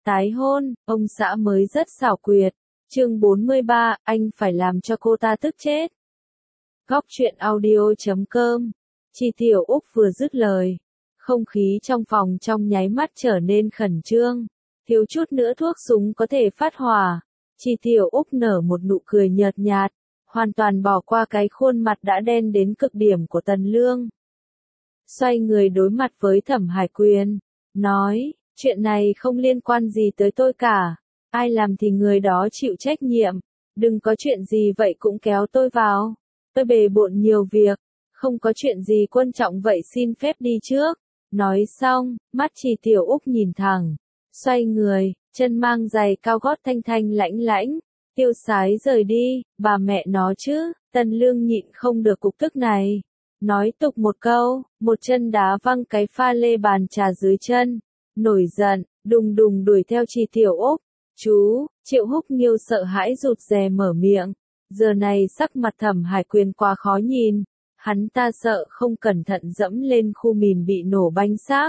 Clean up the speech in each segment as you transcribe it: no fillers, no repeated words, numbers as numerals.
Tái hôn, ông xã mới rất xảo quyệt. Chương 43, anh phải làm cho cô ta tức chết. Góc truyện audio.com. Chi Tiểu Úc vừa dứt lời, không khí trong phòng trong nháy mắt trở nên khẩn trương, thiếu chút nữa thuốc súng có thể phát hỏa. Chi Tiểu Úc nở một nụ cười nhợt nhạt, hoàn toàn bỏ qua cái khuôn mặt đã đen đến cực điểm của Tần Lương. Xoay người đối mặt với Thẩm Hải Quyền, nói, chuyện này không liên quan gì tới tôi cả, ai làm thì người đó chịu trách nhiệm, đừng có chuyện gì vậy cũng kéo tôi vào, tôi bề bộn nhiều việc, không có chuyện gì quan trọng vậy xin phép đi trước. Nói xong, mắt Chi Tiểu Úc nhìn thẳng, xoay người, chân mang giày cao gót thanh thanh lãnh lãnh, tiêu sái rời đi. Bà mẹ nó chứ, Tần Lương nhịn không được cục tức này, nói tục một câu, một chân đá văng cái pha lê bàn trà dưới chân, nổi giận, đùng đùng đuổi theo Chi Tiểu Úc. Chú, Triệu Húc Nghiêu sợ hãi rụt rè mở miệng, giờ này sắc mặt Thẩm Hải Quyền quá khó nhìn, hắn ta sợ không cẩn thận dẫm lên khu mìn bị nổ banh xác.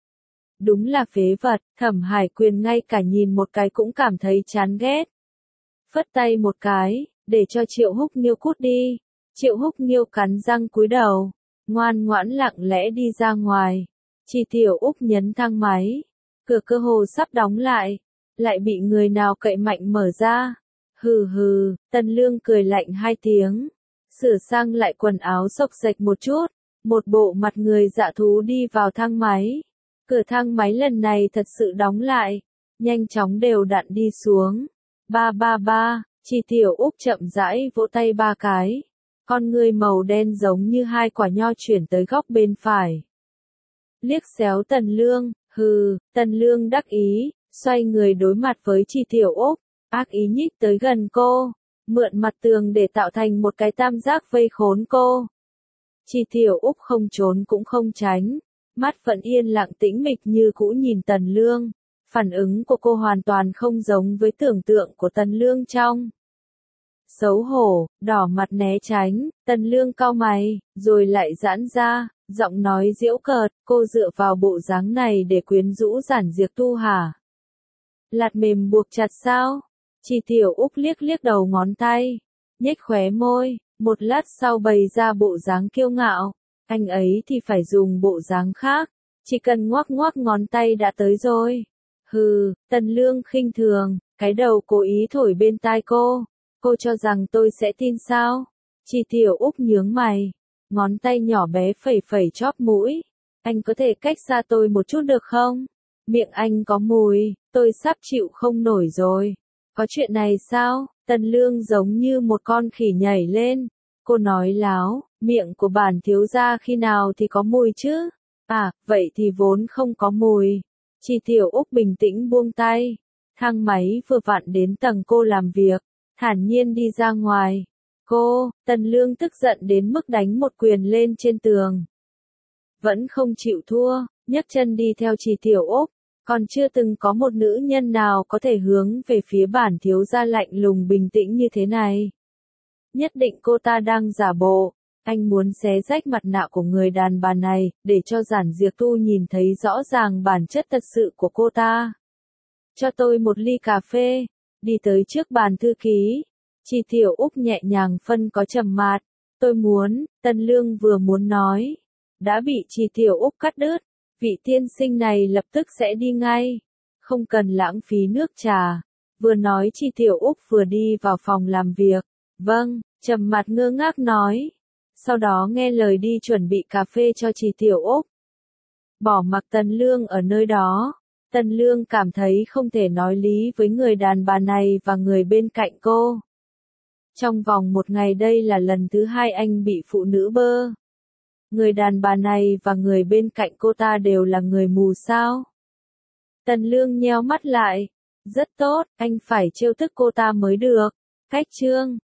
Đúng là phế vật, Thẩm Hải Quyền ngay cả nhìn một cái cũng cảm thấy chán ghét. Phất tay một cái, để cho Triệu Húc Nghiêu cút đi. Triệu Húc Nghiêu cắn răng cúi đầu, ngoan ngoãn lặng lẽ đi ra ngoài. Chi Tiểu Úc nhấn thang máy, cửa cơ hồ sắp đóng lại, lại bị người nào cậy mạnh mở ra. Hừ hừ, Tần Lương cười lạnh hai tiếng, sửa sang lại quần áo xộc xệch một chút, một bộ mặt người dạ thú đi vào thang máy. Cửa thang máy lần này thật sự đóng lại, nhanh chóng đều đặn đi xuống. Ba ba ba, Chi Tiểu Úc chậm rãi vỗ tay ba cái, con người màu đen giống như hai quả nho chuyển tới góc bên phải. Liếc xéo Tần Lương, hừ, Tần Lương đắc ý, xoay người đối mặt với Chi Tiểu Úc, ác ý nhích tới gần cô, mượn mặt tường để tạo thành một cái tam giác vây khốn cô. Chi Tiểu Úc không trốn cũng không tránh, mắt vẫn yên lặng tĩnh mịch như cũ nhìn Tần Lương. Phản ứng của cô hoàn toàn không giống với tưởng tượng của Tần Lương trong. Xấu hổ, đỏ mặt né tránh, Tần Lương cau mày, rồi lại giãn ra, giọng nói giễu cợt, cô dựa vào bộ dáng này để quyến rũ Giản Diệp Tu hả? Lạt mềm buộc chặt sao? Chi Tiểu Úc liếc liếc đầu ngón tay, nhếch khóe môi, một lát sau bày ra bộ dáng kiêu ngạo, anh ấy thì phải dùng bộ dáng khác, chỉ cần ngoắc ngoắc ngón tay đã tới rồi. Hừ, Tần Lương khinh thường, cái đầu cố ý thổi bên tai cô cho rằng tôi sẽ tin sao? Chi Tiểu Úc nhướng mày, ngón tay nhỏ bé phẩy phẩy chóp mũi, anh có thể cách xa tôi một chút được không? Miệng anh có mùi, tôi sắp chịu không nổi rồi. Có chuyện này sao? Tần Lương giống như một con khỉ nhảy lên, cô nói láo, miệng của bản thiếu gia khi nào thì có mùi chứ? À, vậy thì vốn không có mùi. Chi Tiểu Úc bình tĩnh buông tay, thang máy vừa vặn đến tầng cô làm việc, thản nhiên đi ra ngoài. Tần Lương tức giận đến mức đánh một quyền lên trên tường. Vẫn không chịu thua, nhấc chân đi theo Chi Tiểu Úc, còn chưa từng có một nữ nhân nào có thể hướng về phía bản thiếu gia lạnh lùng bình tĩnh như thế này. Nhất định cô ta đang giả bộ. Anh muốn xé rách mặt nạ của người đàn bà này, để cho Giản Diệp Tu nhìn thấy rõ ràng bản chất thật sự của cô ta. Cho tôi một ly cà phê, đi tới trước bàn thư ký. Chi Tiểu Úc nhẹ nhàng phân có trầm mạt, tôi muốn, Tần Lương vừa muốn nói, đã bị Chi Tiểu Úc cắt đứt, vị tiên sinh này lập tức sẽ đi ngay, không cần lãng phí nước trà. Vừa nói Chi Tiểu Úc vừa đi vào phòng làm việc, vâng, trầm mặt ngơ ngác nói. Sau đó nghe lời đi chuẩn bị cà phê cho Chi Tiểu Úc. Bỏ mặc Tần Lương ở nơi đó, Tần Lương cảm thấy không thể nói lý với người đàn bà này và người bên cạnh cô. Trong vòng một ngày đây là lần thứ hai anh bị phụ nữ bơ. Người đàn bà này và người bên cạnh cô ta đều là người mù sao? Tần Lương nheo mắt lại. Rất tốt, anh phải trêu tức cô ta mới được. Cách chương